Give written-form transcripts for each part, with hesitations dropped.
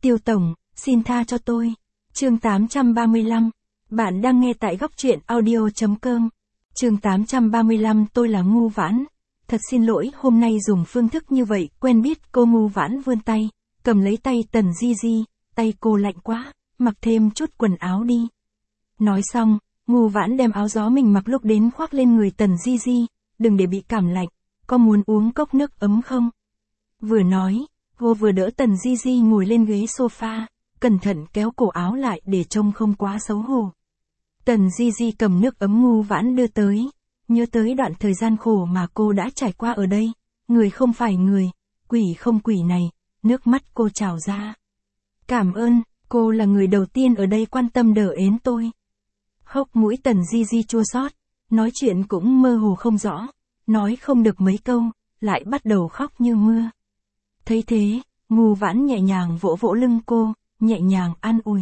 Tiêu Tổng, xin tha cho tôi. Chương 835. Bạn đang nghe tại góc truyện audio.com. Chương 835. Tôi là Ngu Vãn. Thật xin lỗi, hôm nay dùng phương thức như vậy. Quen biết cô. Ngu Vãn vươn tay, cầm lấy tay Tần Di Di. Tay cô lạnh quá, mặc thêm chút quần áo đi. Nói xong, Ngu Vãn đem áo gió mình mặc lúc đến khoác lên người Tần Di Di. Đừng để bị cảm lạnh, có muốn uống cốc nước ấm không? Vừa nói, cô vừa đỡ Tần Di Di ngồi lên ghế sofa, cẩn thận kéo cổ áo lại để trông không quá xấu hổ. Tần Di Di cầm nước ấm Ngu Vãn đưa tới, nhớ tới đoạn thời gian khổ mà cô đã trải qua ở đây. Người không phải người, quỷ không quỷ này, nước mắt cô trào ra. Cảm ơn, cô là người đầu tiên ở đây quan tâm đỡ ến tôi. Hốc mũi Tần Di Di chua xót, nói chuyện cũng mơ hồ không rõ, nói không được mấy câu, lại bắt đầu khóc như mưa. Thấy thế, Ngu Vãn nhẹ nhàng vỗ vỗ lưng cô, nhẹ nhàng an ủi.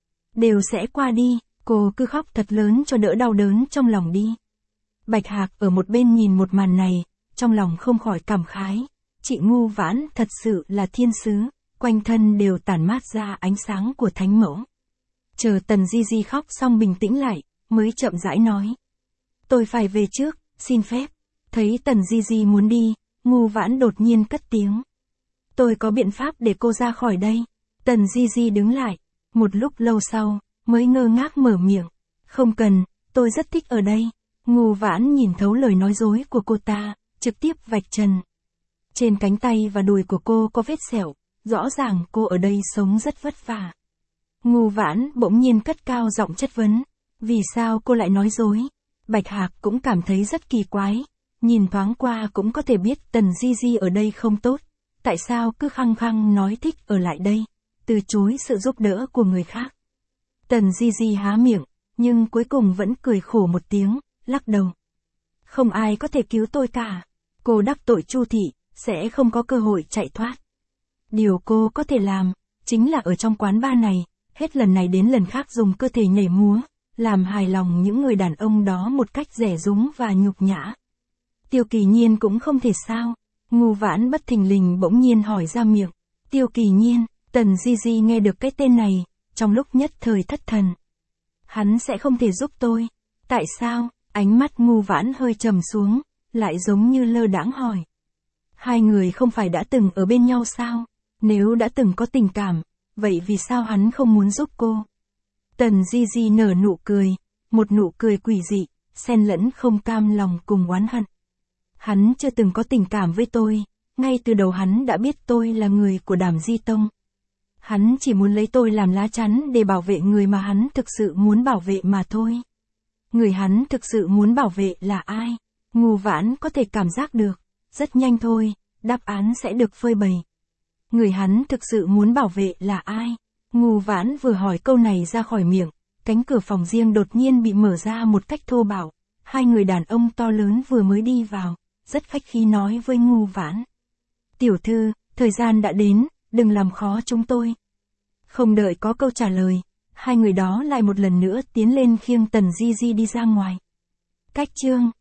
Đều sẽ qua đi, cô cứ khóc thật lớn cho đỡ đau đớn trong lòng đi. Bạch Hạc ở một bên nhìn một màn này, trong lòng không khỏi cảm khái. Chị Ngu Vãn thật sự là thiên sứ, quanh thân đều tản mát ra ánh sáng của thánh mẫu. Chờ Tần Di Di khóc xong bình tĩnh lại, mới chậm rãi nói. Tôi phải về trước, xin phép. Thấy Tần Di Di muốn đi, Ngu Vãn đột nhiên cất tiếng. Tôi có biện pháp để cô ra khỏi đây. Tần Di Di đứng lại, một lúc lâu sau, mới ngơ ngác mở miệng. Không cần, tôi rất thích ở đây. Ngu Vãn nhìn thấu lời nói dối của cô ta, trực tiếp vạch trần. Trên cánh tay và đùi của cô có vết sẹo, rõ ràng cô ở đây sống rất vất vả. Ngu Vãn bỗng nhiên cất cao giọng chất vấn. Vì sao cô lại nói dối? Bạch Hạc cũng cảm thấy rất kỳ quái. Nhìn thoáng qua cũng có thể biết Tần Di Di ở đây không tốt. Tại sao cứ khăng khăng nói thích ở lại đây, từ chối sự giúp đỡ của người khác? Tần Di Di há miệng, nhưng cuối cùng vẫn cười khổ một tiếng, lắc đầu. Không ai có thể cứu tôi cả. Cô đắc tội Chu thị, sẽ không có cơ hội chạy thoát. Điều cô có thể làm, chính là ở trong quán bar này, hết lần này đến lần khác dùng cơ thể nhảy múa, làm hài lòng những người đàn ông đó một cách dè dúng và nhục nhã. Tiêu Kỳ Nhiên cũng không thể sao? Ngu Vãn bất thình lình bỗng nhiên hỏi ra miệng. Tiêu Kỳ Nhiên. Tần Di Di nghe được cái tên này, trong lúc nhất thời thất thần. Hắn sẽ không thể giúp tôi. Tại sao? Ánh mắt Ngu Vãn hơi trầm xuống, lại giống như lơ đãng hỏi. Hai người không phải đã từng ở bên nhau sao? Nếu đã từng có tình cảm, vậy vì sao hắn không muốn giúp cô? Tần Di Di nở nụ cười, một nụ cười quỷ dị, xen lẫn không cam lòng cùng oán hận. Hắn chưa từng có tình cảm với tôi, ngay từ đầu hắn đã biết tôi là người của Đàm Di Tông. Hắn chỉ muốn lấy tôi làm lá chắn để bảo vệ người mà hắn thực sự muốn bảo vệ mà thôi. Người hắn thực sự muốn bảo vệ là ai? Ngu Vãn có thể cảm giác được, rất nhanh thôi, đáp án sẽ được phơi bày. Người hắn thực sự muốn bảo vệ là ai? Ngu Vãn vừa hỏi câu này ra khỏi miệng, cánh cửa phòng riêng đột nhiên bị mở ra một cách thô bạo. Hai người đàn ông to lớn vừa mới đi vào, rất khách khí nói với Ngu Vãn. Tiểu thư, thời gian đã đến, đừng làm khó chúng tôi. Không đợi có câu trả lời, hai người đó lại một lần nữa tiến lên khiêng Tần Di Di đi ra ngoài. Cách chương